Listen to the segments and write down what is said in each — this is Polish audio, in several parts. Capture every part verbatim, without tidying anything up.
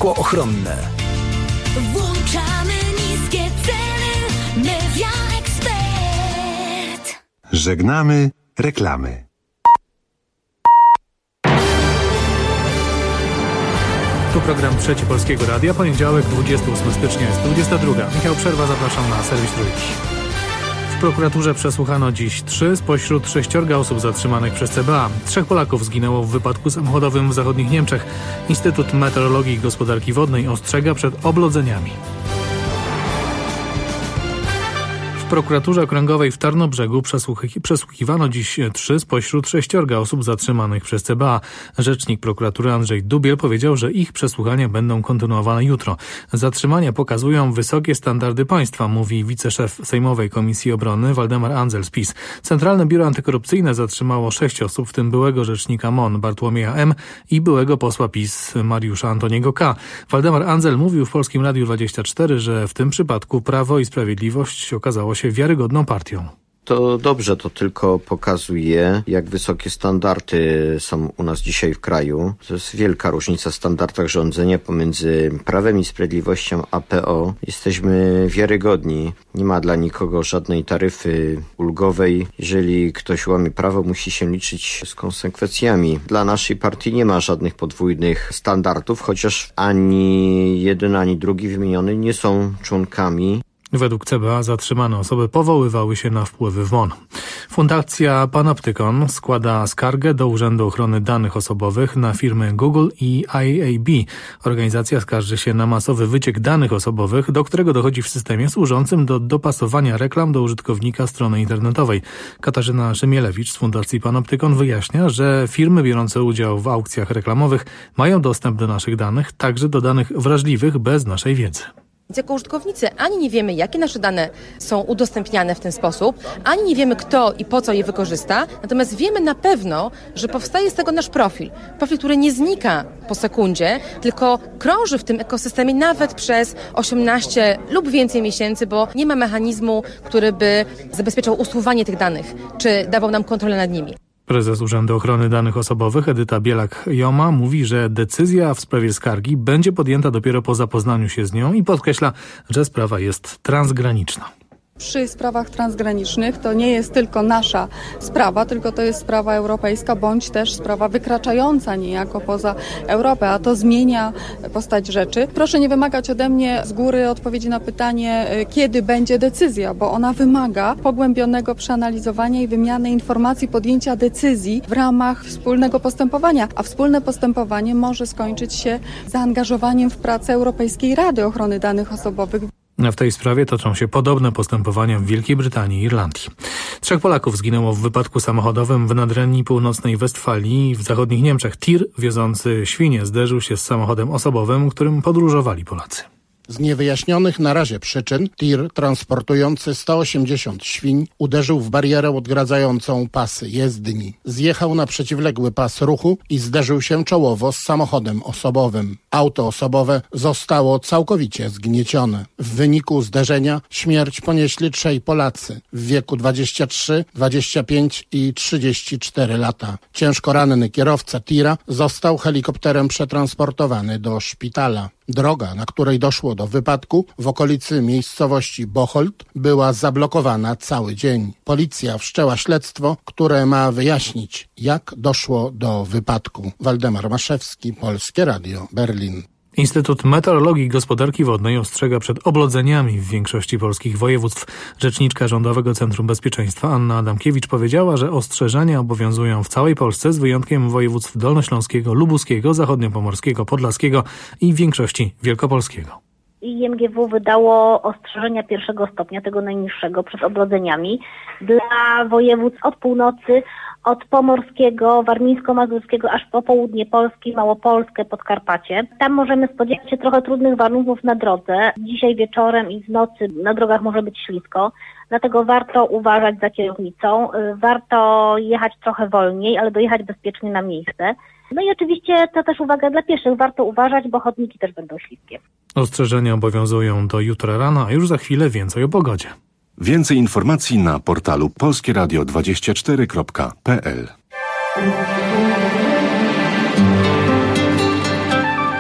szkło ochronne. Włączamy niskie ceny. Media Expert. Żegnamy reklamy. Tu program Trzeci Polskiego Radia, poniedziałek, dwudziestego ósmego stycznia, jest dwudziesta druga. Michał Przerwa, zapraszam na serwis Trójki. W prokuraturze przesłuchano dziś trzy spośród sześciorga osób zatrzymanych przez C B A. Trzech Polaków zginęło w wypadku samochodowym w zachodnich Niemczech. Instytut Meteorologii i Gospodarki Wodnej ostrzega przed oblodzeniami. W prokuraturze okręgowej w Tarnobrzegu przesłuchi- przesłuchiwano dziś trzy spośród sześciorga osób zatrzymanych przez C B A. Rzecznik prokuratury Andrzej Dubiel powiedział, że ich przesłuchania będą kontynuowane jutro. Zatrzymania pokazują wysokie standardy państwa, mówi wiceszef Sejmowej Komisji Obrony Waldemar Andzel z PiS. Centralne Biuro Antykorupcyjne zatrzymało sześć osób, w tym byłego rzecznika M O N Bartłomieja M. i byłego posła PiS Mariusza Antoniego K. Waldemar Andzel mówił w Polskim Radiu dwadzieścia cztery, że w tym przypadku Prawo i Sprawiedliwość okazało się wiarygodną partią. To dobrze, to tylko pokazuje, jak wysokie standardy są u nas dzisiaj w kraju. To jest wielka różnica w standardach rządzenia pomiędzy Prawem i Sprawiedliwością a P O. Jesteśmy wiarygodni. Nie ma dla nikogo żadnej taryfy ulgowej. Jeżeli ktoś łamie prawo, musi się liczyć z konsekwencjami. Dla naszej partii nie ma żadnych podwójnych standardów, chociaż ani jeden, ani drugi wymieniony nie są członkami. Według C B A zatrzymane osoby powoływały się na wpływy w M O N. Fundacja Panoptykon składa skargę do Urzędu Ochrony Danych Osobowych na firmy Google i I A B. Organizacja skarży się na masowy wyciek danych osobowych, do którego dochodzi w systemie służącym do dopasowania reklam do użytkownika strony internetowej. Katarzyna Szymielewicz z Fundacji Panoptykon wyjaśnia, że firmy biorące udział w aukcjach reklamowych mają dostęp do naszych danych, także do danych wrażliwych bez naszej wiedzy. Więc jako użytkownicy ani nie wiemy, jakie nasze dane są udostępniane w ten sposób, ani nie wiemy, kto i po co je wykorzysta, natomiast wiemy na pewno, że powstaje z tego nasz profil. Profil, który nie znika po sekundzie, tylko krąży w tym ekosystemie nawet przez osiemnaście lub więcej miesięcy, bo nie ma mechanizmu, który by zabezpieczał usuwanie tych danych, czy dawał nam kontrolę nad nimi. Prezes Urzędu Ochrony Danych Osobowych Edyta Bielak-Joma mówi, że decyzja w sprawie skargi będzie podjęta dopiero po zapoznaniu się z nią i podkreśla, że sprawa jest transgraniczna. Przy sprawach transgranicznych to nie jest tylko nasza sprawa, tylko to jest sprawa europejska, bądź też sprawa wykraczająca niejako poza Europę, a to zmienia postać rzeczy. Proszę nie wymagać ode mnie z góry odpowiedzi na pytanie, kiedy będzie decyzja, bo ona wymaga pogłębionego przeanalizowania i wymiany informacji, podjęcia decyzji w ramach wspólnego postępowania, a wspólne postępowanie może skończyć się zaangażowaniem w pracę Europejskiej Rady Ochrony Danych Osobowych. W tej sprawie toczą się podobne postępowania w Wielkiej Brytanii i Irlandii. Trzech Polaków zginęło w wypadku samochodowym w Nadrenii Północnej Westfalii w zachodnich Niemczech. Tir wiozący świnie zderzył się z samochodem osobowym, którym podróżowali Polacy. Z niewyjaśnionych na razie przyczyn tir transportujący sto osiemdziesiąt świń uderzył w barierę odgradzającą pasy jezdni. Zjechał na przeciwległy pas ruchu i zderzył się czołowo z samochodem osobowym. Auto osobowe zostało całkowicie zgniecione. W wyniku zderzenia śmierć ponieśli trzej Polacy w wieku dwadzieścia trzy, dwadzieścia pięć i trzydzieści cztery lata. Ciężko ranny kierowca tira został helikopterem przetransportowany do szpitala. Droga, na której doszło do wypadku w okolicy miejscowości Bocholt, była zablokowana cały dzień. Policja wszczęła śledztwo, które ma wyjaśnić, jak doszło do wypadku. Waldemar Maszewski, Polskie Radio, Berlin. Instytut Meteorologii i Gospodarki Wodnej ostrzega przed oblodzeniami w większości polskich województw. Rzeczniczka Rządowego Centrum Bezpieczeństwa Anna Adamkiewicz powiedziała, że ostrzeżenia obowiązują w całej Polsce z wyjątkiem województw dolnośląskiego, lubuskiego, zachodniopomorskiego, podlaskiego i większości wielkopolskiego. I I M G W wydało ostrzeżenia pierwszego stopnia, tego najniższego, przed oblodzeniami dla województw od północy, od pomorskiego, warmińsko-mazurskiego, aż po południe Polski, Małopolskę, Podkarpacie. Tam możemy spodziewać się trochę trudnych warunków na drodze. Dzisiaj wieczorem i w nocy na drogach może być ślisko, dlatego warto uważać za kierownicą. Warto jechać trochę wolniej, ale dojechać bezpiecznie na miejsce. No i oczywiście to też uwaga dla pieszych. Warto uważać, bo chodniki też będą śliskie. Ostrzeżenia obowiązują do jutra rana, a już za chwilę więcej o pogodzie. Więcej informacji na portalu polskie radio dwadzieścia cztery kropka p l. W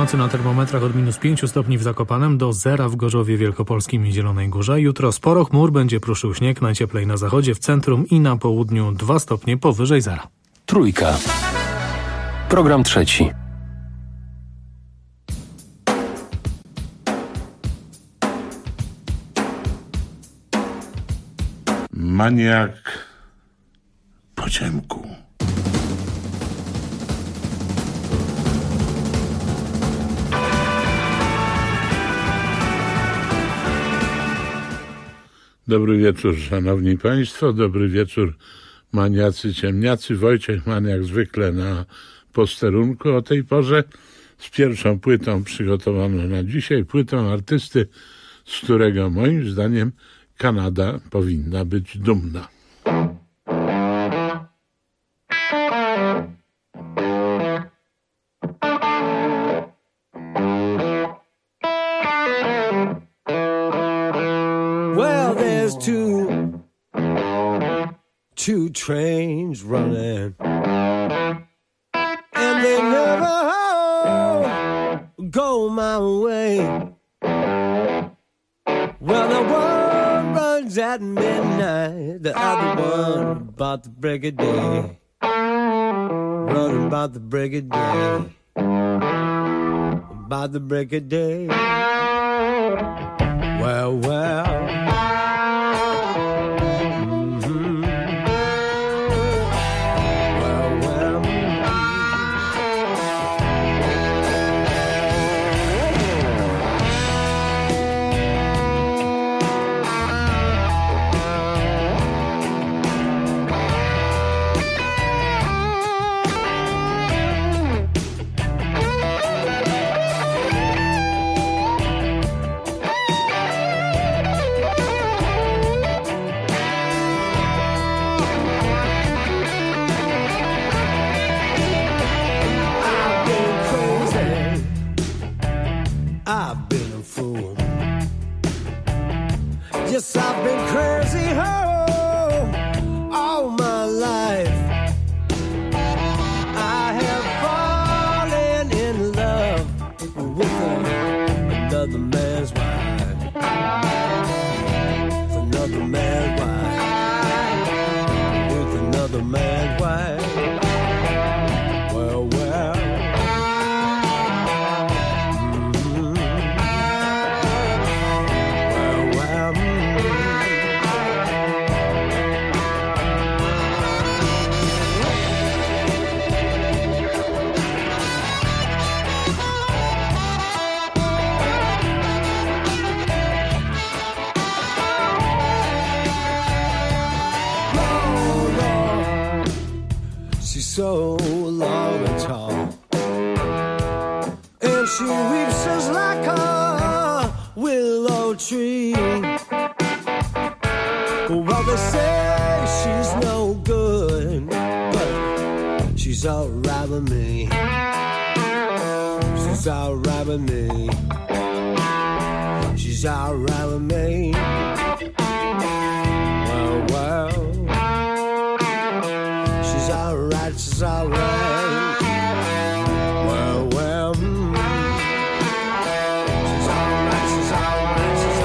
nocy na termometrach od minus pięciu stopni w Zakopanem do zera w Gorzowie Wielkopolskim i Zielonej Górze. Jutro sporo chmur, będzie pruszył śnieg, najcieplej na zachodzie, w centrum i na południu dwa stopnie powyżej zera. Trójka. Program trzeci. Maniak po ciemku. Dobry wieczór, szanowni państwo, dobry wieczór, maniacy, ciemniacy. Wojciech Maniak zwykle na posterunku o tej porze z pierwszą płytą przygotowaną na dzisiaj, płytą artysty, z którego moim zdaniem Kanada powinna być dumna. Well, there's two, two trains running, and they never go my way. Well, the one runs at midnight, the other one about the break of day, running about the break of day, about the break of day. Well, well. Mm-hmm. Well, well. I've been a fool. Yes, I've been crazy oh, all my life. I have fallen in love with another man's wife. With another man's wife. With another man's wife. Well, well. So long and tall, and she weeps just like a willow tree. Well, they say she's no good, but she's alright with me. She's alright with me. She's alright with me. Well, well. She's alright, she's alright. Well, well. Mm. She's alright, she's alright, she's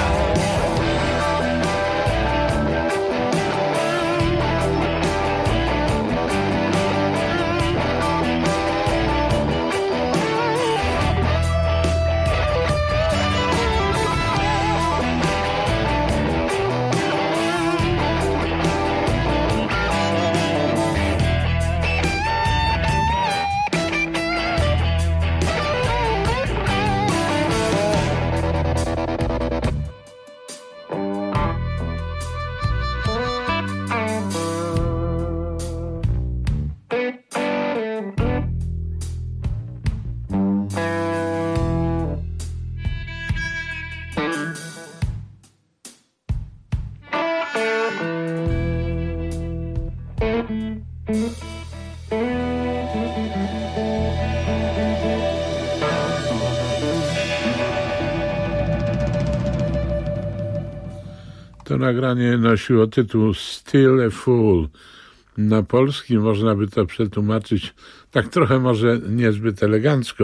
To nagranie nosiło tytuł Still a Fool. Na polski można by to przetłumaczyć tak trochę może niezbyt elegancko,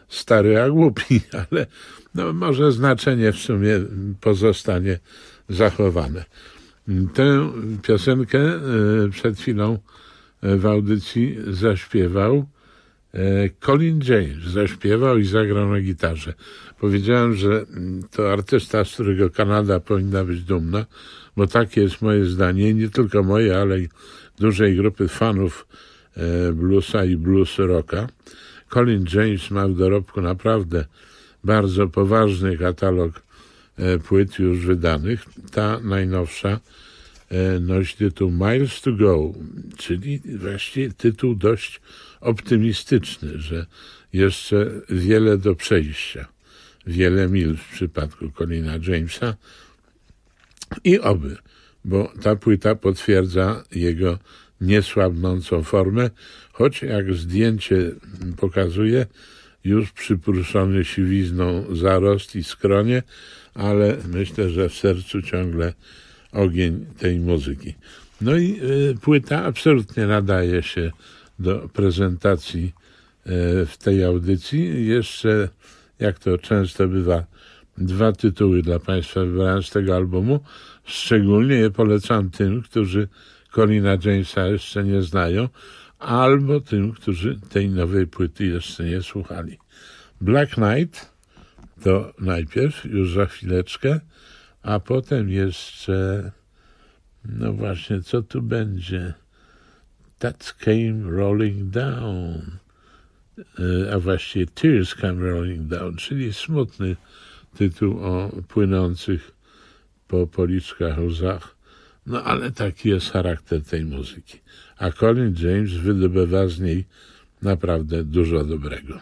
stary a głupi, ale no, może znaczenie w sumie pozostanie zachowane. Tę piosenkę przed chwilą w audycji zaśpiewał Colin James. Zaśpiewał i zagrał na gitarze. Powiedziałem, że to artysta, z którego Kanada powinna być dumna, bo takie jest moje zdanie, nie tylko moje, ale i dużej grupy fanów bluesa i blues rocka. Colin James ma w dorobku naprawdę bardzo poważny katalog płyt już wydanych. Ta najnowsza nosi tytuł Miles to Go, czyli właściwie tytuł dość optymistyczny, że jeszcze wiele do przejścia, wiele mil w przypadku Colina Jamesa i oby, bo ta płyta potwierdza jego niesłabnącą formę, choć jak zdjęcie pokazuje, już przyprószony siwizną zarost i skronie, ale myślę, że w sercu ciągle ogień tej muzyki. No i y, płyta absolutnie nadaje się do prezentacji y, w tej audycji. Jeszcze, jak to często bywa, dwa tytuły dla Państwa wybrałem z tego albumu. Szczególnie je polecam tym, którzy Colina Jamesa jeszcze nie znają, albo tym, którzy tej nowej płyty jeszcze nie słuchali. Black Knight to najpierw, już za chwileczkę, a potem jeszcze, no właśnie, co tu będzie? That Came Rolling Down, a właściwie Tears Came Rolling Down, czyli smutny tytuł o płynących po policzkach łzach. No ale taki jest charakter tej muzyki. A Colin James wydobywa z niej naprawdę dużo dobrego.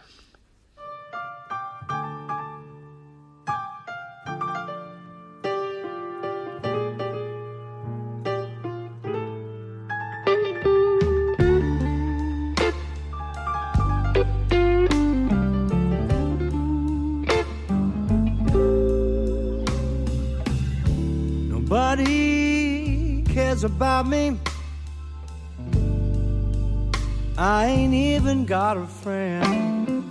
About me, I ain't even got a friend.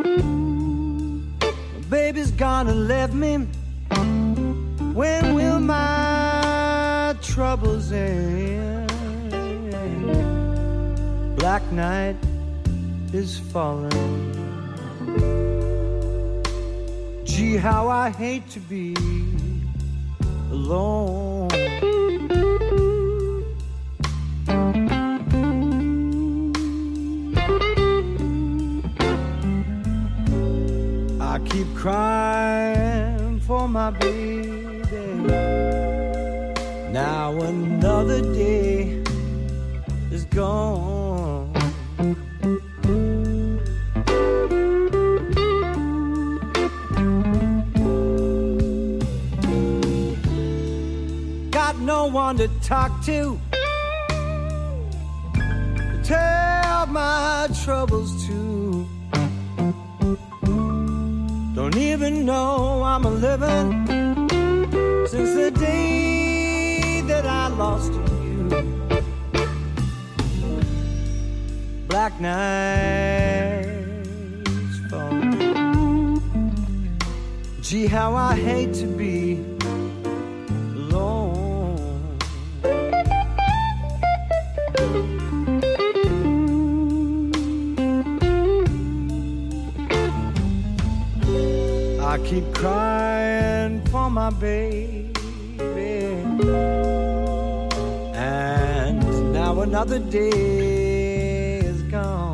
My baby's gonna leave me. When will my troubles end? Black night is falling. Gee, how I hate to be alone. I keep crying for my baby. Now another day is gone. Got no one to talk to, to tell my troubles to. Don't even know I'm a living since the day that I lost you. Black nights fall. Gee, how I hate to be alone. I keep crying for my baby, and now another day is gone.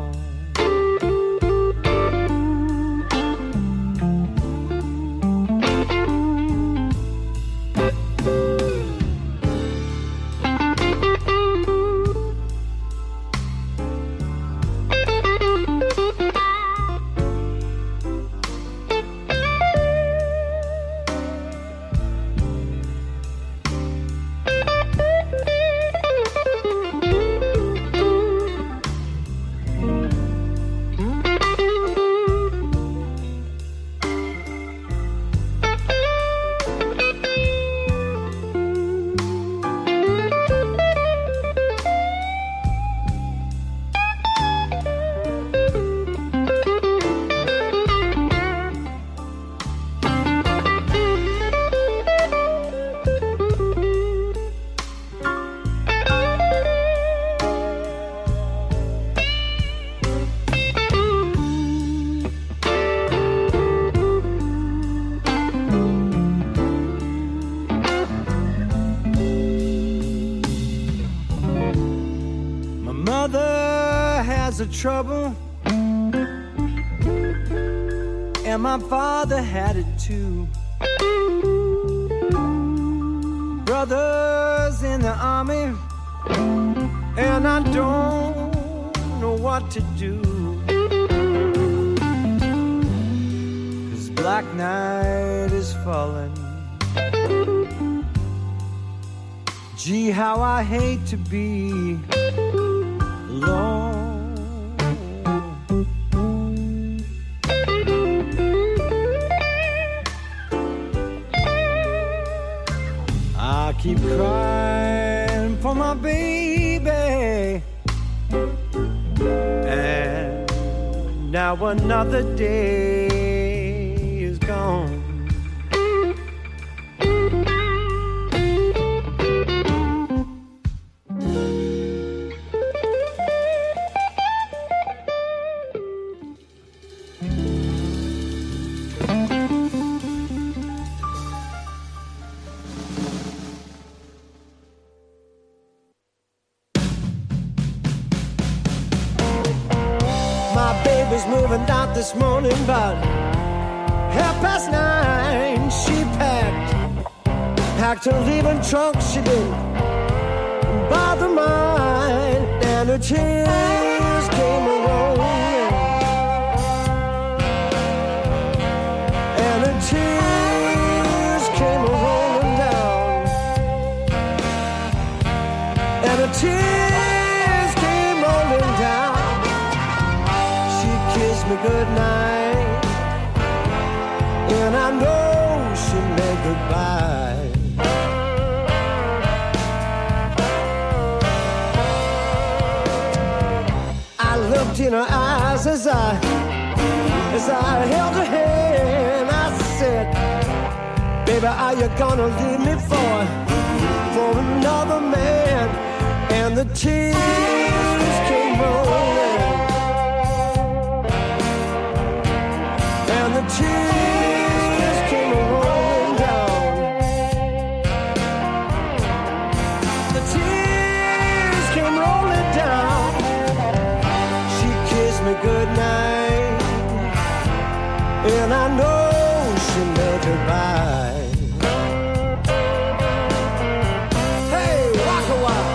of trouble, and my father had it too. Brothers in the army, and I don't know what to do. 'Cause black night is falling. Gee, how I hate to be alone. I keep crying for my baby, and now another day is gone. Moving out this morning, but half past nine she packed, packed her leaving trunk. She didn't bother mine, and her tears came rolling, and her tears came rolling down, and her tears came rolling down. Me good night, and I know she meant goodbye. I looked in her eyes as I as I held her hand. I said, baby, are you gonna leave me for for another man? And the tears came rolling, the tears came rolling down. The tears came rolling down. She kissed me goodnight, and I know she meant goodbye. Hey, rock a while.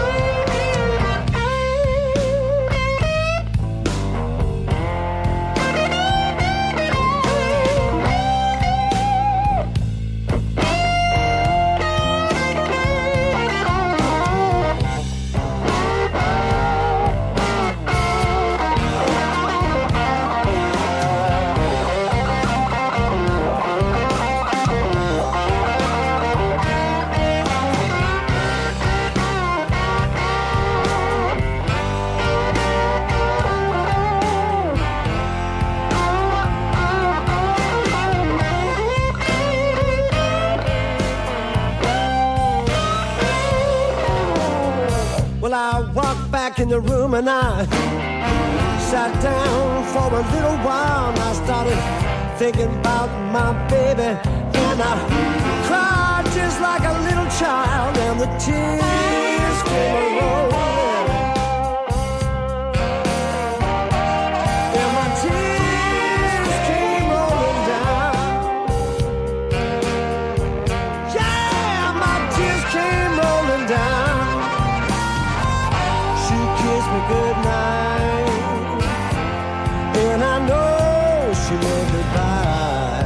I walked back in the room and I sat down for a little while, and I started thinking about my baby, and I cried just like a little child, and the tears came rolling, and my tears came rolling down. Yeah, my tears came rolling down. Me good night, and I know she meant goodbye.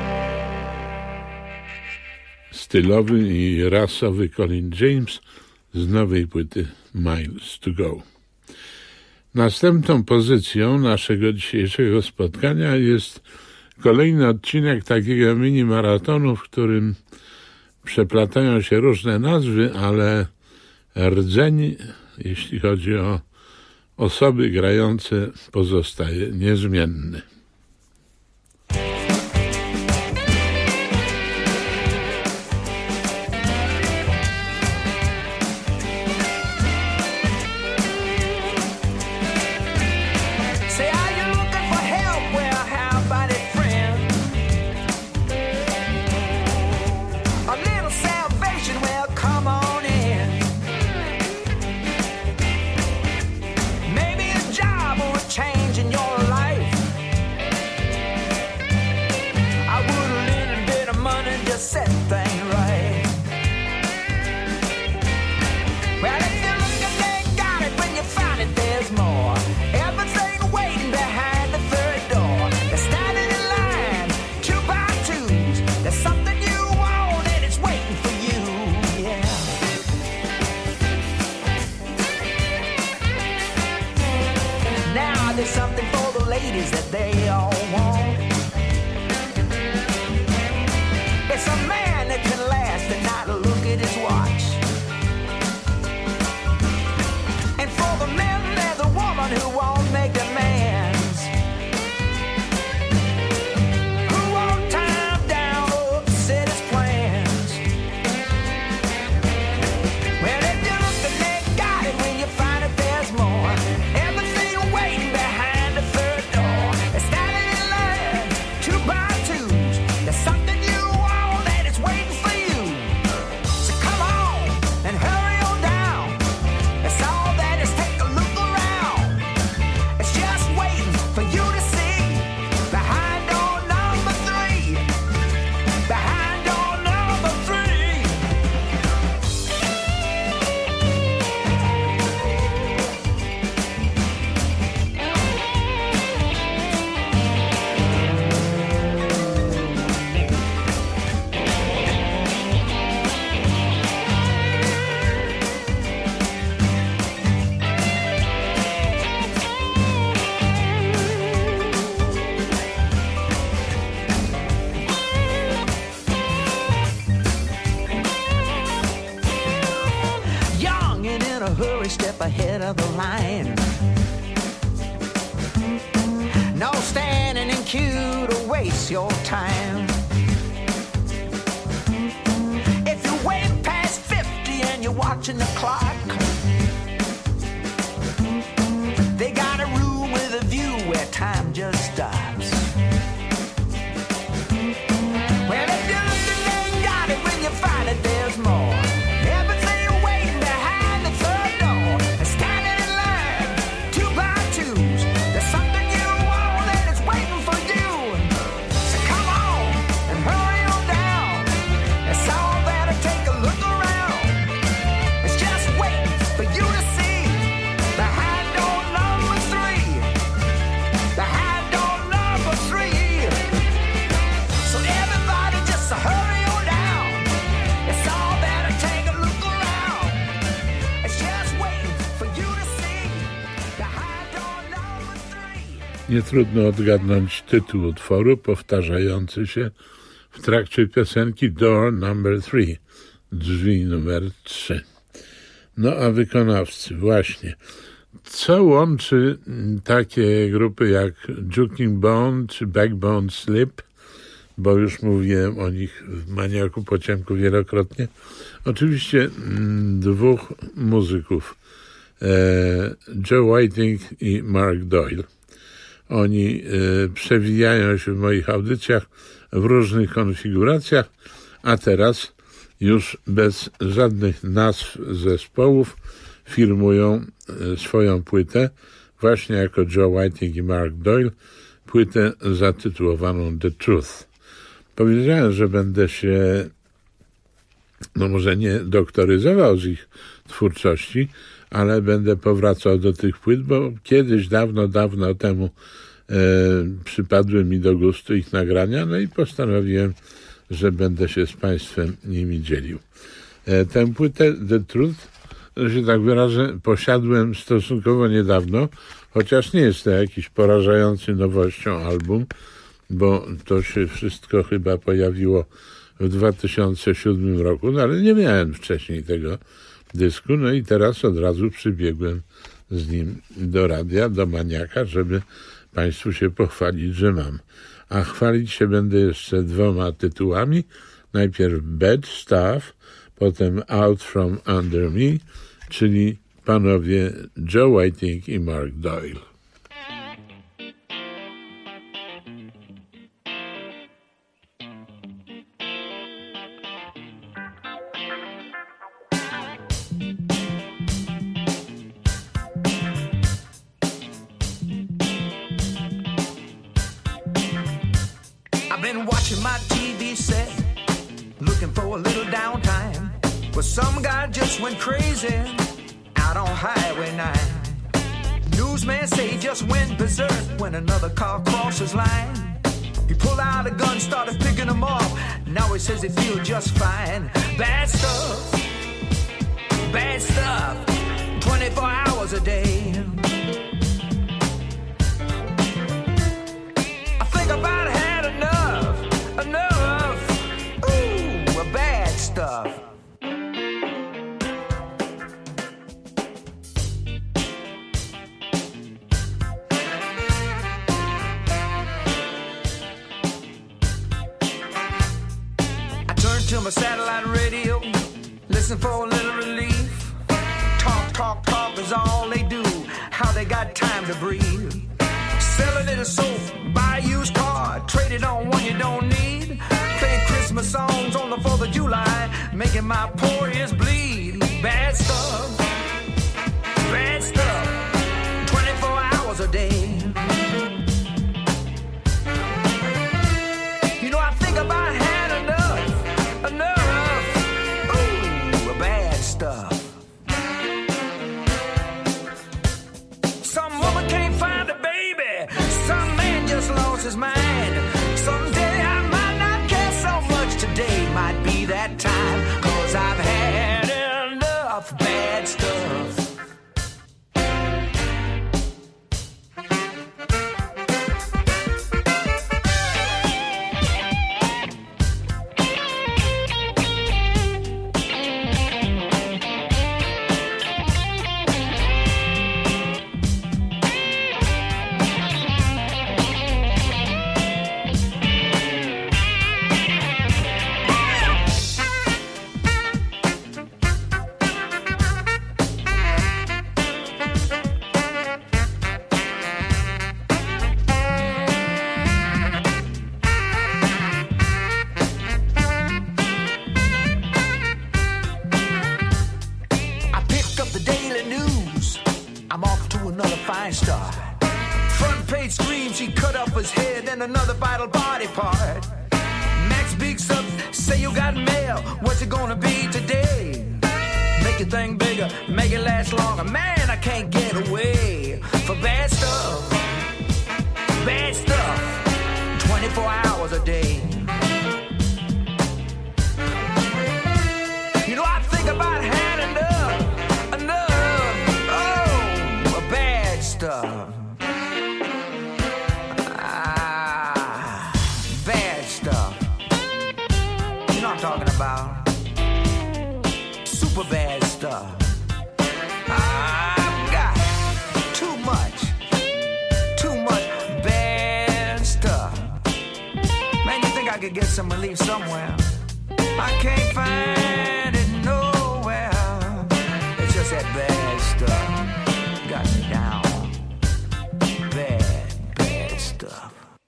stylowy i rasowy Colin James z nowej płyty Miles to Go. Następną pozycją naszego dzisiejszego spotkania jest kolejny odcinek takiego mini maratonu, w którym przeplatają się różne nazwy, ale rdzeń, jeśli chodzi o osoby grające, pozostaje niezmienny. Ahead of the line, no standing in queue to waste your time. If you wait past fifty and you're watching the clock, they got a room with a view where time just stops. Well, if you look and ain't got it, when you find it, there's more. Nie trudno odgadnąć tytuł utworu powtarzający się w trakcie piosenki Door number three, drzwi numer trzy. No a wykonawcy, właśnie. Co łączy takie grupy jak Juking Bone czy Backbone Slip, bo już mówiłem o nich w Maniaku po ciemku wielokrotnie. Oczywiście dwóch muzyków, Joe Whiting i Mark Doyle. Oni y, przewijają się w moich audycjach w różnych konfiguracjach, a teraz już bez żadnych nazw zespołów firmują y, swoją płytę, właśnie jako Joe Whiting i Mark Doyle, płytę zatytułowaną The Truth. Powiedziałem, że będę się, no może nie doktoryzował z ich twórczości, ale będę powracał do tych płyt, bo kiedyś, dawno, dawno temu e, przypadły mi do gustu ich nagrania, no i postanowiłem, że będę się z Państwem nimi dzielił. E, tę płytę The Truth że się tak wyrażę, posiadłem stosunkowo niedawno, chociaż nie jest to jakiś porażający nowością album, bo to się wszystko chyba pojawiło w dwa tysiące siódmym roku, no ale nie miałem wcześniej tego dysku, no i teraz od razu przybiegłem z nim do radia, do Maniaka, żeby Państwu się pochwalić, że mam. A chwalić się będę jeszcze dwoma tytułami. Najpierw Bad Stuff, potem Out From Under Me, czyli panowie Joe Whiting i Mark Doyle. Some guy just went crazy out on Highway nine. Newsman say he just went berserk when another car crossed his line. He pulled out a gun, started picking them off. Now he says he feels just fine. Bad stuff, bad stuff, twenty-four hours a day. I think I about had enough, enough, ooh, bad stuff. To my satellite radio, listen for a little relief. Talk, talk, talk is all they do. How they got time to breathe. Sell a little soap, buy a used car, trade it on one you don't need. Play Christmas songs on the fourth of July, making my poor ears bleed. Bad stuff, bad stuff, twenty-four hours a day. You know, I think about had enough, enough, ooh, bad stuff. Some woman can't find a baby, some man just lost his mind. Someday I might not care so much, today might be that time, 'cause I've had enough bad stuff. Another vital body part. Max Biggs up, say you got mail. What's it gonna be today? Make your thing bigger, make it last longer. Man, I can't get away for bad stuff. Bad stuff, twenty-four hours a day. You know, I think about had enough, enough, oh, bad stuff. Talking about super bad stuff. I've got too much, too much bad stuff. Man, you think I could get some relief somewhere? I can't find it nowhere. It's just that bad stuff got me down. Bad, bad stuff.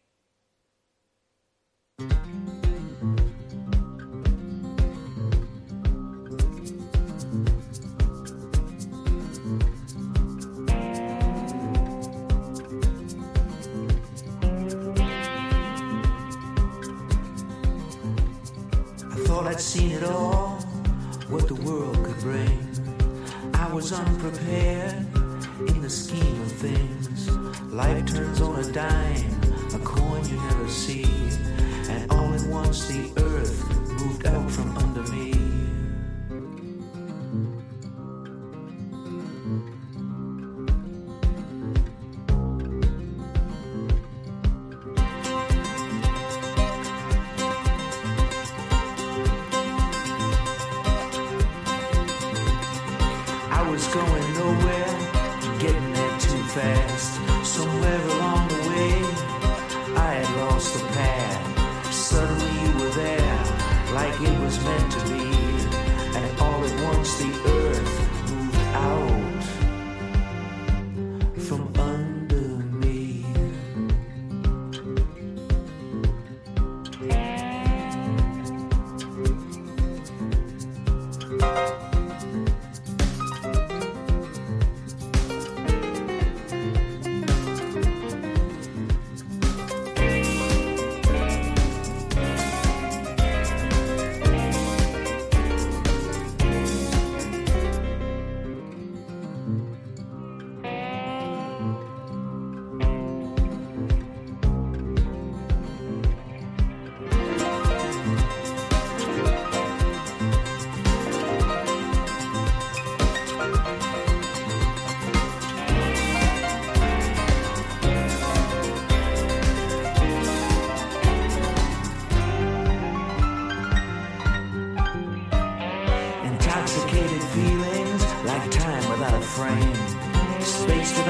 I'd seen it all, what the world could bring. I was unprepared in the scheme of things. Life turns on a dime, a coin you never see, and all at once the earth moved out from under me.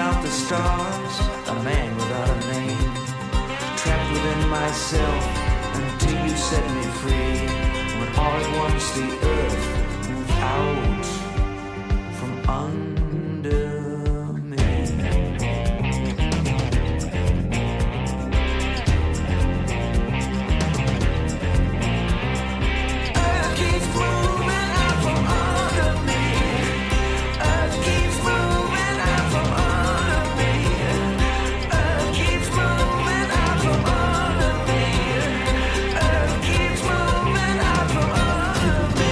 without the stars, a man without a name, trapped within myself until you set me free. When all at once the earth moved out from under me. Earth keeps moving out from under me. Earth keeps moving out from under me. Earth keeps moving out from under me. Earth keeps moving out from under me.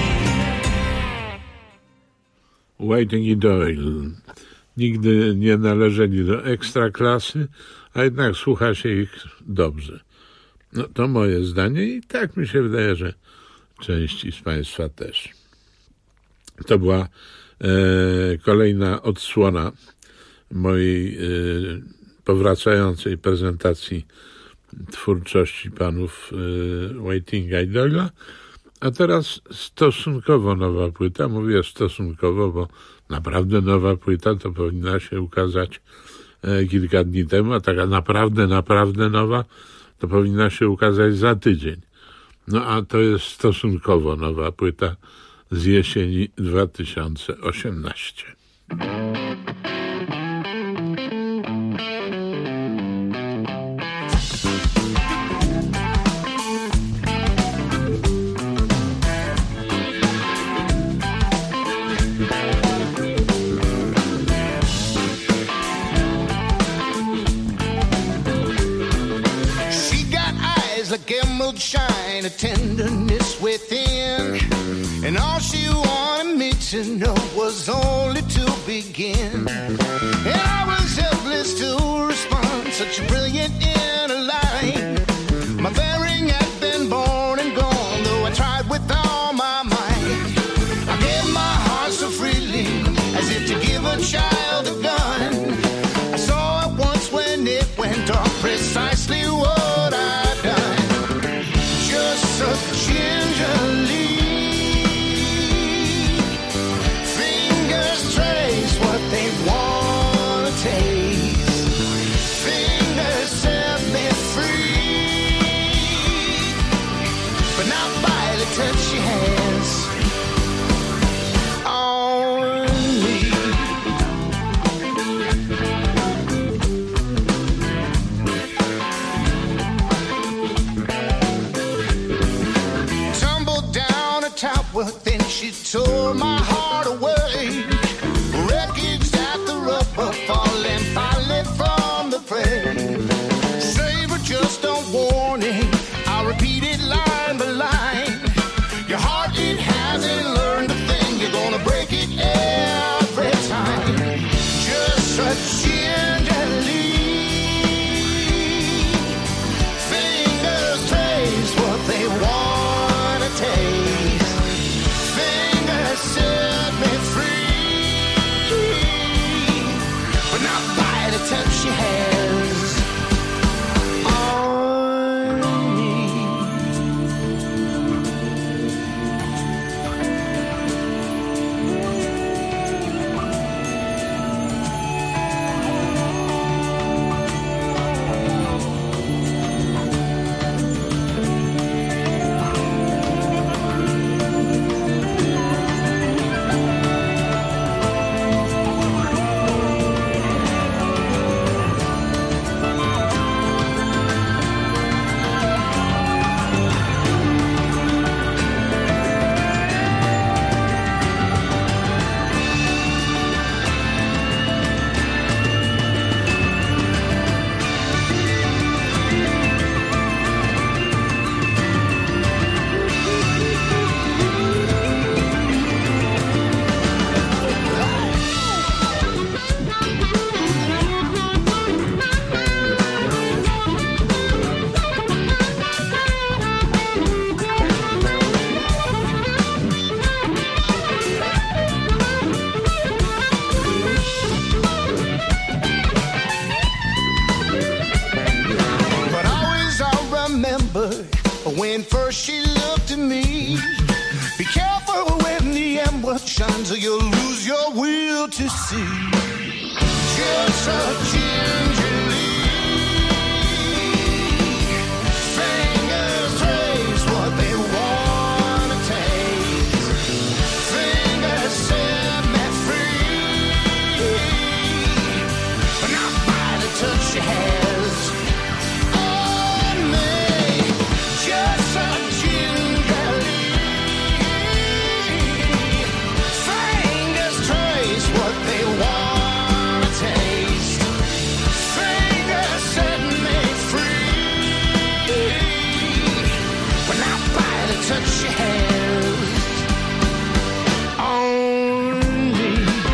Whiting i Doyle nigdy nie należeli do ekstraklasy, a jednak słucha się ich dobrze. No to moje zdanie i tak mi się wydaje, że części z Państwa też. To była e, kolejna odsłona mojej e, powracającej prezentacji twórczości panów e, Whitinga i Doyle'a. A teraz stosunkowo nowa płyta. Mówię stosunkowo, bo naprawdę nowa płyta to powinna się ukazać e, kilka dni temu, a taka naprawdę, naprawdę nowa to powinna się ukazać za tydzień. No a to jest stosunkowo nowa płyta z jesieni dwa tysiące osiemnastego. Like emerald shine, a tenderness within, and all she wanted me to know was only to begin. And I was helpless to respond, such a brilliant inner line. My bearing had been born and gone, though I tried with all my might. I gave my heart so freely, as if to give a child a gun. I saw it once when it went off, precisely what I'd done. So gingerly, fingers trace what they want to taste. Fingers set me free, but not by the touch she has on me. Well, then she tore my heart away. Wreckage at the rubber, falling, falling from the frame. Save her just a warning, I'll repeat it line by line. Your heart, it hasn't learned a thing, you're gonna break it every time. Just a gingerly, fingers trace what they want to take. Set me free, but not by the touch she has on me. when first she looked at me. Be careful when the ember shines or you'll lose your will to see. just a ginger leaf. Fingers trace what they wanna taste. Fingers set me free, but not by the touch she has on me. Just a ginger leaf. Fingers trace what they wanna taste. Fingers set me free, but not by the touch she has on me.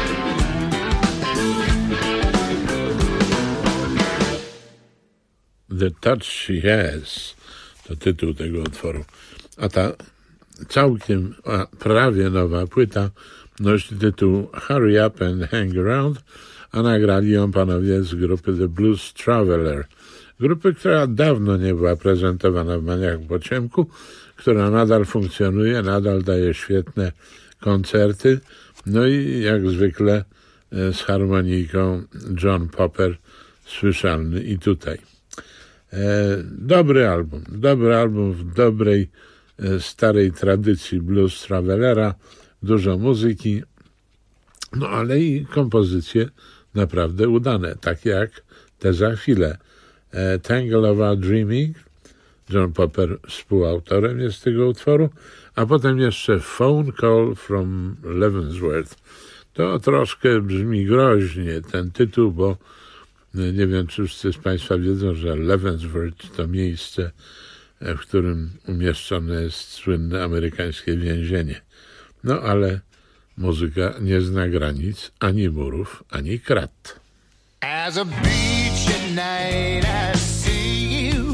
The Touch She Has to tytuł tego utworu. A ta całkiem, a prawie nowa płyta nosi tytuł Hurry Up and Hang Around, a nagrali ją panowie z grupy The Blues Traveler. Grupy, która dawno nie była prezentowana w Maniach po ciemku, która nadal funkcjonuje, nadal daje świetne koncerty, no i jak zwykle e, z harmonijką John Popper słyszalny i tutaj. E, dobry album, dobry album w dobrej, e, starej tradycji Blues Travelera, dużo muzyki, no ale i kompozycje naprawdę udane, takie jak te za chwilę. E, Tangle of Our Dreaming, John Popper współautorem jest tego utworu, a potem jeszcze Phone Call from Leavenworth. To troszkę brzmi groźnie ten tytuł, bo nie wiem, czy wszyscy z Państwa wiedzą, że Leavenworth to miejsce, w którym umieszczone jest słynne amerykańskie więzienie. No ale muzyka nie zna granic, ani murów, ani krat. As a beach at night I see you,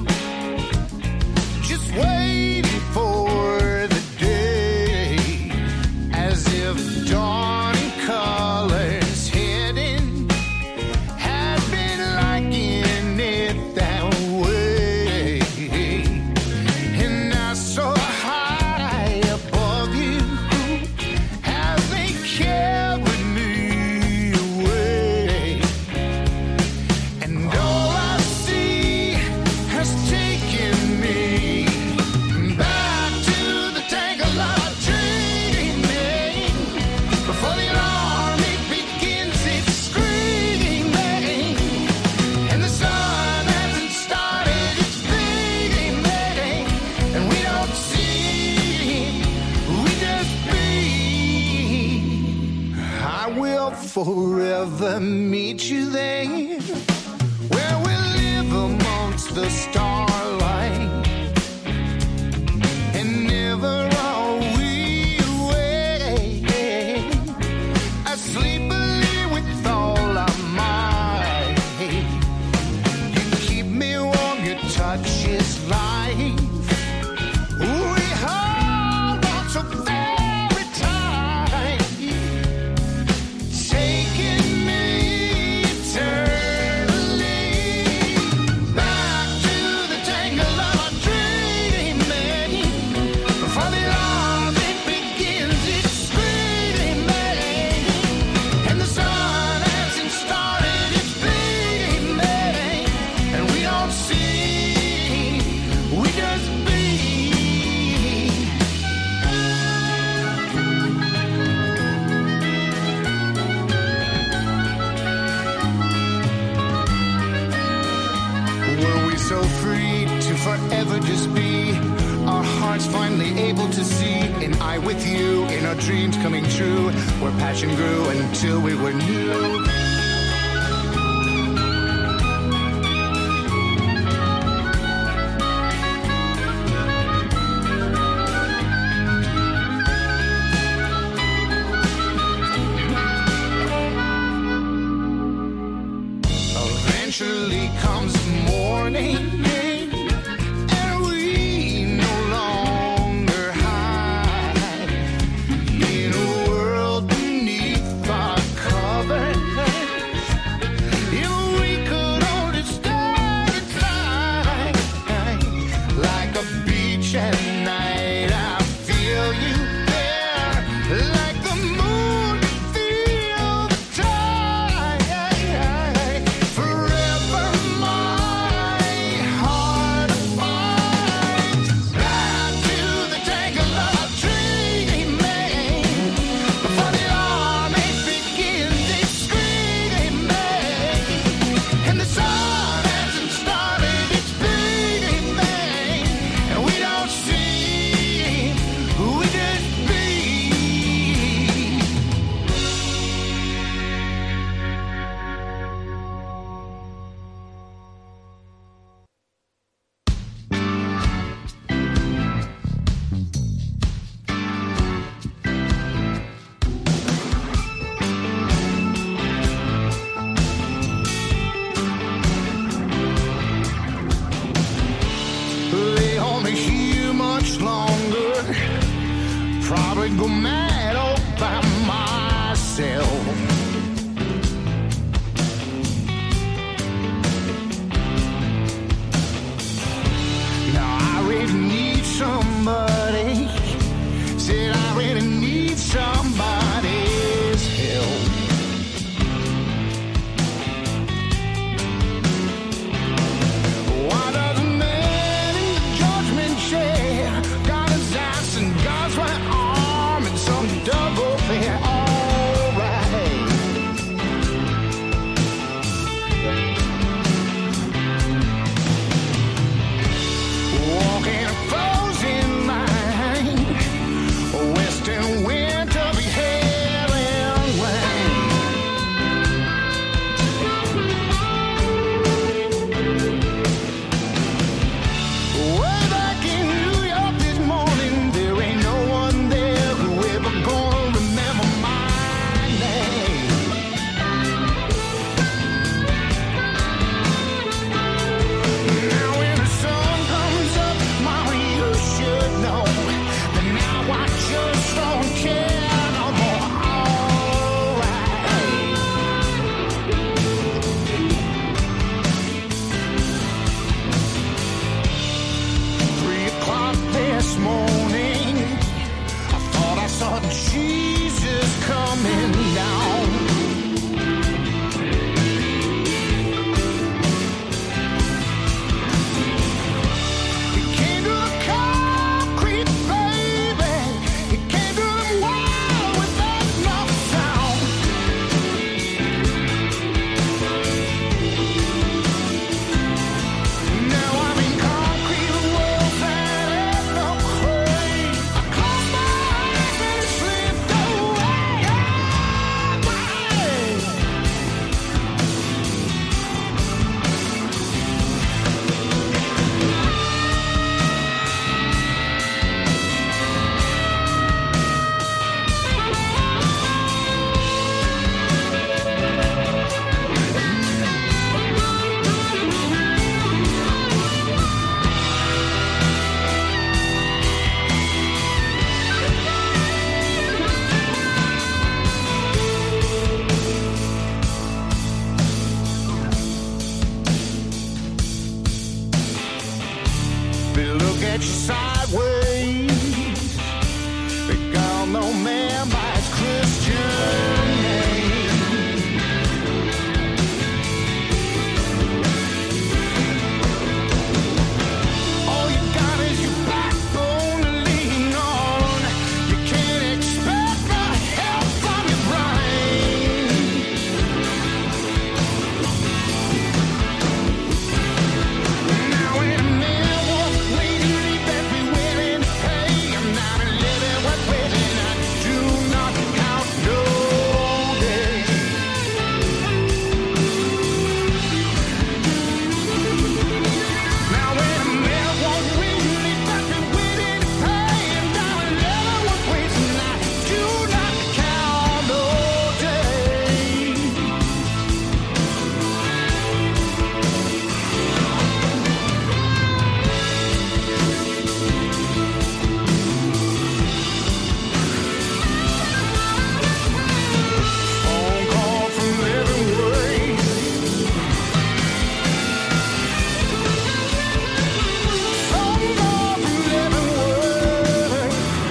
just waiting for the day, as if dawning colors hidden had been liking it that way. And I so high above you as they carried me away. And all I see has taken me back to the tangle of dreaming. Before the alarm it begins its screaming, and the sun hasn't started its bleeding, and we don't see, we just be. I will forever meet you there, where we live amongst the starlight, and never are we away, asleep early with all our might. You keep me warm, your touch is life. We hold on so very tight, taking me eternally back to the tangle of our dreaming. Before the alarm it begins its screaming, and the sun hasn't started its bleeding, and we don't see, we just be. Were we so free to forever just be, our hearts finally able to see, and I with you in our dreams coming true, where passion grew until we were new. Eventually comes morning, and we no longer hide in a world beneath our covers. probably go mad all by myself. Now I really need somebody. Said I really need somebody's help. Why does a man in the judgment chair got his ass in God's right arm and some double fare? All right. Walking a frozen line, a western wind to be hell and rain. Way back in New York this morning, there ain't no one there who ever gonna remember my name. Now when the sun comes up, mama, you should know that now I just don't care no more. All right. Three o'clock this morning, I thought I saw Jesus coming down. He came to the concrete, baby. He came to the wall without no sound. Now I'm in concrete walls and ain't no crane. I closed my eyes and it slipped away. They look at you sideways. They call no man by his Christian name. All you got is your backbone to lean on. You can't expect no help from your brain. Now wait a minute, what way do you leave that be willing to pay? I'm not a living with waiting. I do not count no day. Now wait a minute, what way do you leave that be willing to pay? I'm not a living with waiting. I do not count no day. Phone call from Living Way. Phone call from Living Way.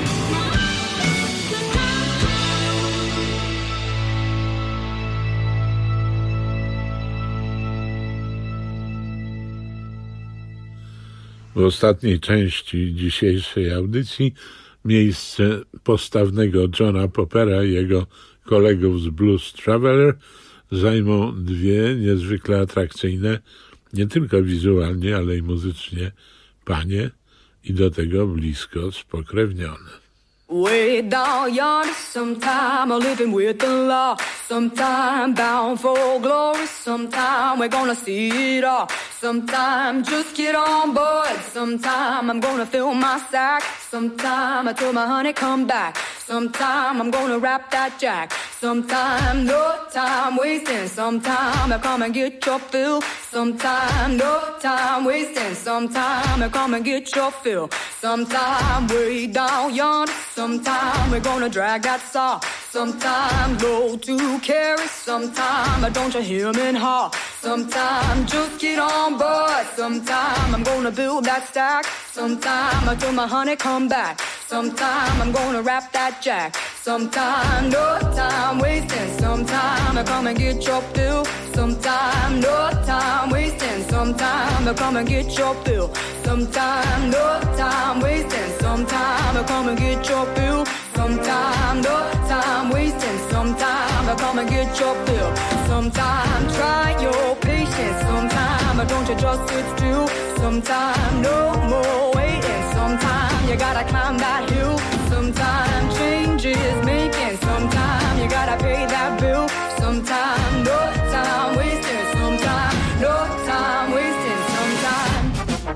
W ostatniej części dzisiejszej audycji miejsce postawnego Johna Poppera i jego kolegów z Blues Traveler zajmą dwie niezwykle atrakcyjne, nie tylko wizualnie, ale i muzycznie, panie i do tego blisko spokrewnione. Way down yonder, sometime a living with the law, sometime bound for glory, sometime we're gonna see it all, sometime just get on board, sometime I'm gonna fill my sack, sometime I told my honey come back, sometime I'm gonna wrap that jack, Sometime, no time wasting. Sometime I come and get your fill. Sometime, no time wasting. Sometime I come and get your fill. Sometime way down yonder. Sometime we're gonna drag that saw. Sometime go to carry. Sometime don't you hear me in heart. Sometime just get on board. Sometime I'm gonna build that stack. Sometime until my honey come back. Sometime I'm gonna wrap that jack. Sometime no time wasting. Sometime I come and get your fill. Sometime no time wasting. Sometime I come and get your fill. Sometime no time wasting. Sometime I come and get your fill. Sometime no time wasting. Sometime I come and get your fill. Sometime try your patience. Sometime don't you just sit still. Sometime no more waiting. Sometime you gotta climb that hill. Sometime change is making. Sometime you gotta pay that bill. Sometime no time wasting. Sometime no time wasting. Sometime.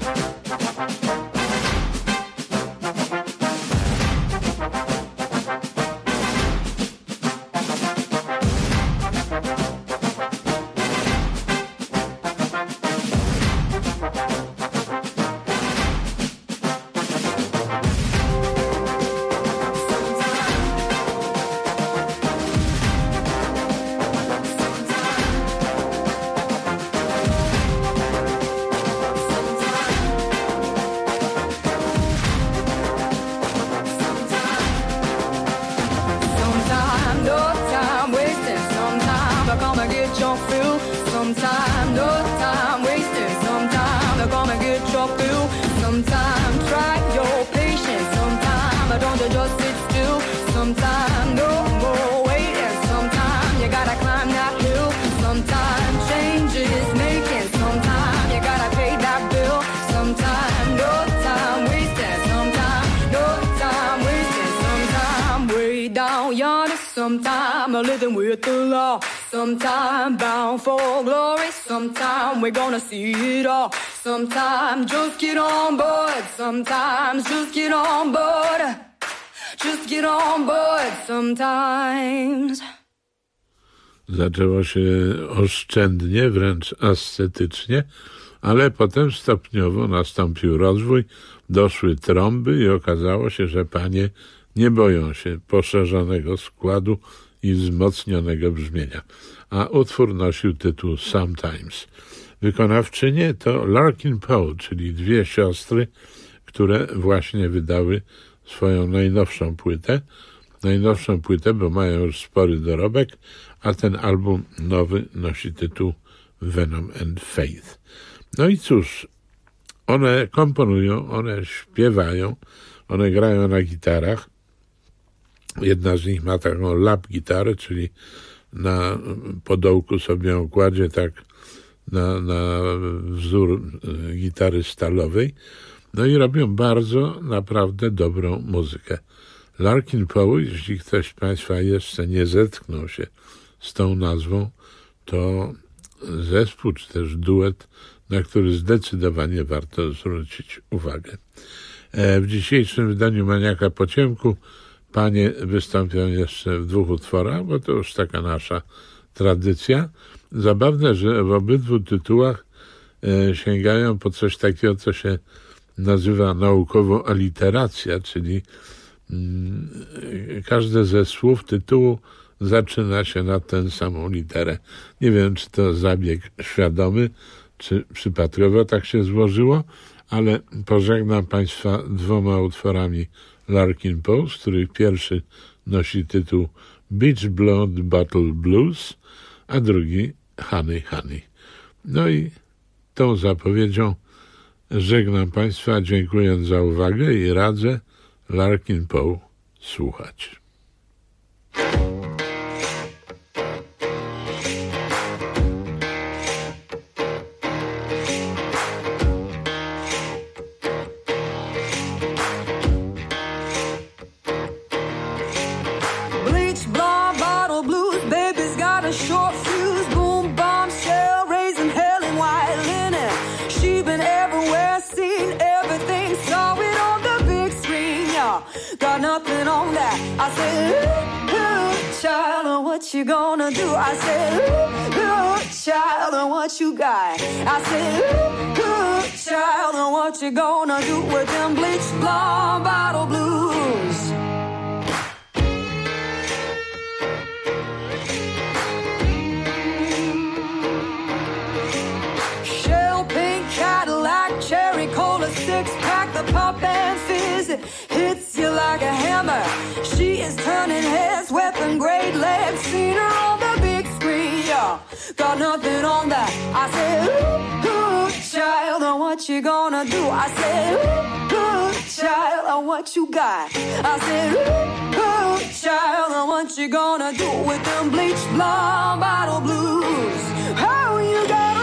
Sometime, no time wasting. Sometime, I'm gonna get your fill. Sometime, try your patience. Sometime, don't you just sit still. Sometime, no more waiting. Sometime, you gotta climb that hill. Sometime, change is making. Sometime, you gotta pay that bill. Sometime, no time wasting. Sometime, no time wasting. Sometime, way down yonder. Sometime, I'm living with the law. Sometime bound for glory. Sometime we're gonna see it all. Sometime just get on board. Sometimes just get on board. Just get on board sometimes. Zaczęło się oszczędnie, wręcz ascetycznie, ale potem stopniowo nastąpił rozwój, doszły trąby i okazało się, że panie nie boją się poszerzonego składu i wzmocnionego brzmienia, a utwór nosił tytuł Sometimes. Wykonawczynie to Larkin Poe, czyli dwie siostry, które właśnie wydały swoją najnowszą płytę. Najnowszą płytę, bo mają już spory dorobek, a ten album nowy nosi tytuł Venom and Faith. No i cóż, one komponują, one śpiewają, one grają na gitarach. Jedna z nich ma taką lap gitarę, czyli na podołku sobie ją kładzie tak na, na wzór gitary stalowej. No i robią bardzo, naprawdę dobrą muzykę. Larkin Poe, jeśli ktoś z Państwa jeszcze nie zetknął się z tą nazwą, to zespół czy też duet, na który zdecydowanie warto zwrócić uwagę. W dzisiejszym wydaniu Maniaka po ciemku panie wystąpią jeszcze w dwóch utworach, bo to już taka nasza tradycja. Zabawne, że w obydwu tytułach e, sięgają po coś takiego, co się nazywa naukowo aliteracja, czyli mm, każde ze słów tytułu zaczyna się na tę samą literę. Nie wiem, czy to zabieg świadomy, czy przypadkowo tak się złożyło, ale pożegnam Państwa dwoma utworami Larkin Poe, z których pierwszy nosi tytuł Beach Blonde Bottle Blues, a drugi Honey Honey. No i tą zapowiedzią żegnam Państwa, dziękując za uwagę i radzę Larkin Poe słuchać. Got nothing on that. I said, ooh, ooh, child, what you gonna do? I said, ooh, ooh, child, what you got? I said, ooh, ooh, child, what you gonna do with them bleached blonde bottle blues? Shell pink Cadillac, cherry cola six pack, the pop and fizz, it hits you like a hammer. She is turning heads, weapon grade legs, seen her on the big screen, yeah. Got nothing on that. I said, ooh, ooh, child, what you gonna do? I said, ooh, ooh, child, what you got? I said, ooh, ooh, child, what you gonna do with them bleached blonde bottle blues? How you gonna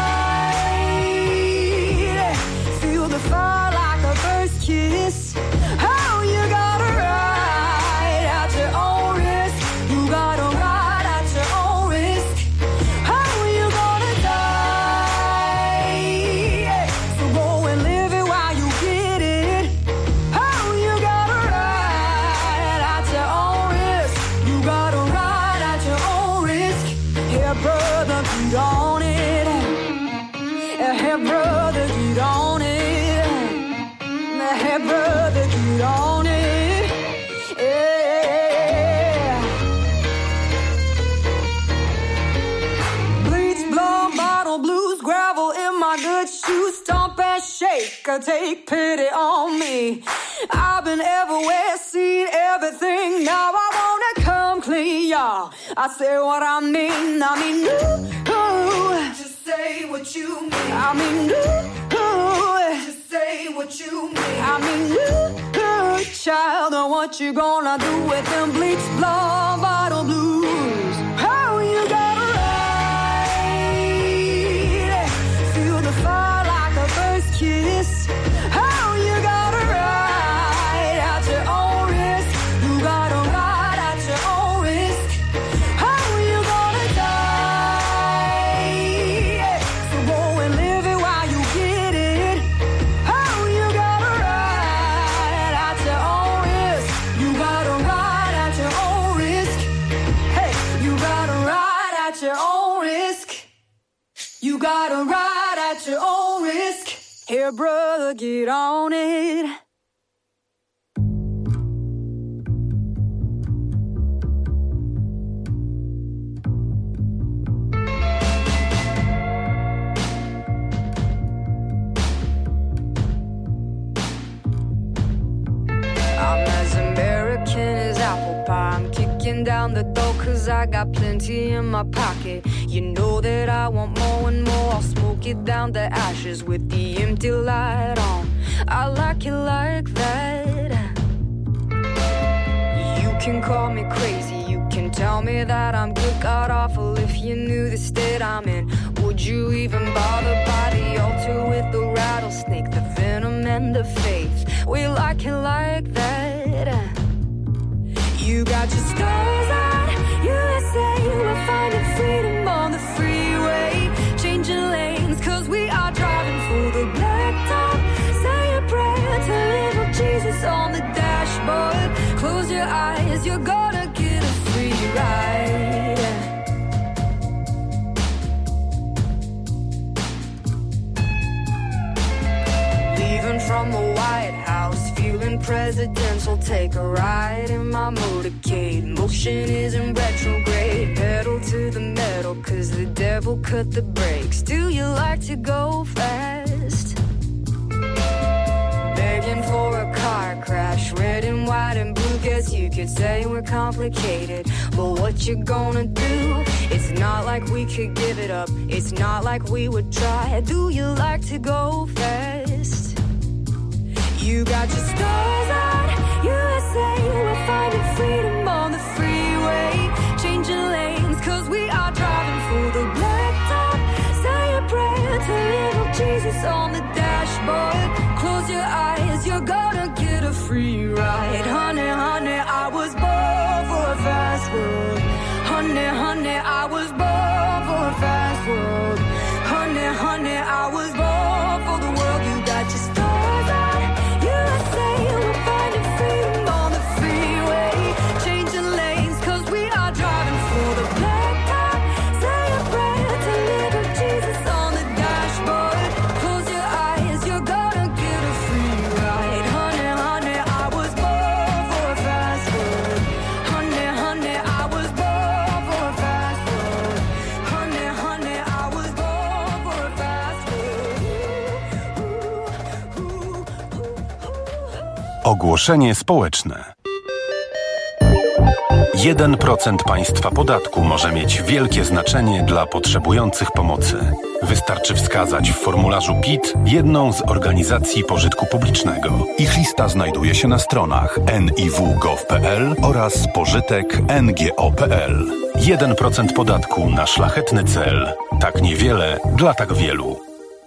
ride? Feel the fire like a first kiss. How you gonna ride at your own risk? You gotta ride at your own risk. How you gonna die? So go and live it while you get it. How you gotta ride at your own risk? You gotta ride at your own risk. Hey brother, get on it. Hey brother, get on it. Hey brother, get on it. Yeah. Bleach blonde bottle blues, gravel in my good shoes, stomp and shake, take pity on me. I've been everywhere, seen everything. Now I wanna come clean, y'all. I say what I mean. I mean, ooh, ooh. Just say what you mean. I mean, ooh, ooh. Just say what you mean. I mean, ooh, ooh, child, what you gonna do with them bleached blonde bottle blues? How you gonna ride? Feel the fire like a first kiss. How you gonna ride at your own risk? You gotta ride at your own risk. How you gonna die? So go and live it while you get it. How you gotta ride at your own risk? You gotta ride at your own risk. Hey, you gotta ride at your own risk. You gotta ride at your own risk. Here, brother, get on it. I'm as American as apple pie. I'm kicking down the door cause I got plenty in my pocket. You know that I want more and more. I'll smoke it down to ashes with the empty light on. I like it like that. You can call me crazy, you can tell me that I'm good, god awful. If you knew the state I'm in, would you even bother by the altar with the rattlesnake, the venom and the faith? We like it like that. You got your stars on U S A, we're finding freedom on the freeway, changing lanes cause we are driving for the blacktop. Say a prayer to little Jesus on the dashboard. Close your eyes, you're gonna get a free ride. Leaving from the White House, feeling presidential. Take a ride in my motorcade. Motion is in retrograde. Pedal to the metal, cause the devil cut the brakes. Do you like to go fast? Begging for a car crash. Red and white and blue, guess you could say we're complicated. But what you gonna do? It's not like we could give it up. It's not like we would try. Do you like to go fast? You got your stars on U S A, we're finding freedom on the freeway, changing lanes cause we are driving for the blacktop. Say a prayer to little Jesus on the dashboard. Close your eyes, you're gonna get a free ride. Honey, honey, I was born for a fast world. Honey, honey, I was born for a fast world. Honey, honey, I was born for the world. You got your stars on U S A, we're Ogłoszenie społeczne. jeden procent państwa podatku może mieć wielkie znaczenie dla potrzebujących pomocy. Wystarczy wskazać w formularzu P I T jedną z organizacji pożytku publicznego. Ich lista znajduje się na stronach en i w kropka gov kropka p l oraz pożytek kropka n g o kropka p l. jeden procent podatku na szlachetny cel. Tak niewiele dla tak wielu.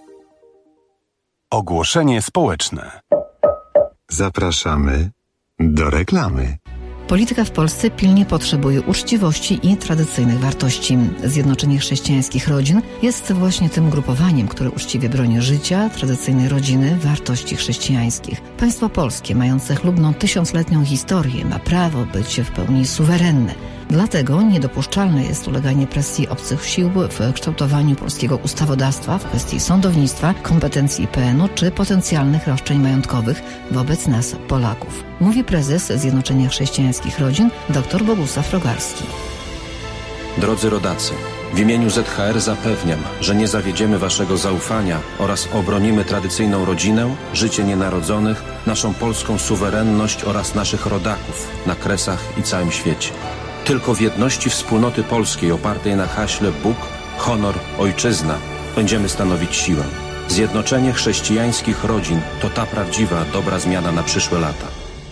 Ogłoszenie społeczne. Zapraszamy do reklamy. Polityka w Polsce pilnie potrzebuje uczciwości i tradycyjnych wartości. Zjednoczenie Chrześcijańskich Rodzin jest właśnie tym ugrupowaniem, które uczciwie broni życia, tradycyjnej rodziny, wartości chrześcijańskich. Państwo polskie, mające chlubną tysiącletnią historię, ma prawo być w pełni suwerenne. Dlatego niedopuszczalne jest uleganie presji obcych sił w kształtowaniu polskiego ustawodawstwa w kwestii sądownictwa, kompetencji P N u czy potencjalnych roszczeń majątkowych wobec nas, Polaków. Mówi prezes Zjednoczenia Chrześcijańskich Rodzin dr Bogusław Rogalski. Drodzy rodacy, w imieniu Z H R zapewniam, że nie zawiedziemy waszego zaufania oraz obronimy tradycyjną rodzinę, życie nienarodzonych, naszą polską suwerenność oraz naszych rodaków na Kresach i całym świecie. Tylko w jedności wspólnoty polskiej opartej na haśle Bóg, honor, ojczyzna będziemy stanowić siłę. Zjednoczenie chrześcijańskich rodzin to ta prawdziwa, dobra zmiana na przyszłe lata.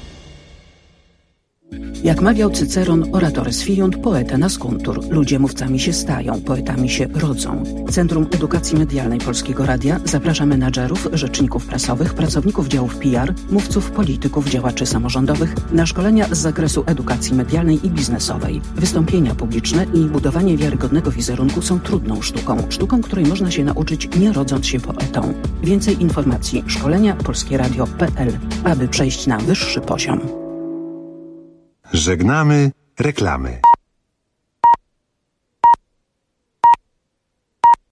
Jak mawiał Cyceron, oratores fiunt, poeta nascuntur. Ludzie mówcami się stają, poetami się rodzą. Centrum Edukacji Medialnej Polskiego Radia zaprasza menadżerów, rzeczników prasowych, pracowników działów P R, mówców, polityków, działaczy samorządowych na szkolenia z zakresu edukacji medialnej i biznesowej. Wystąpienia publiczne i budowanie wiarygodnego wizerunku są trudną sztuką. Sztuką, której można się nauczyć nie rodząc się poetą. Więcej informacji szkolenia polskieradio kropka p l, aby przejść na wyższy poziom. Żegnamy reklamy.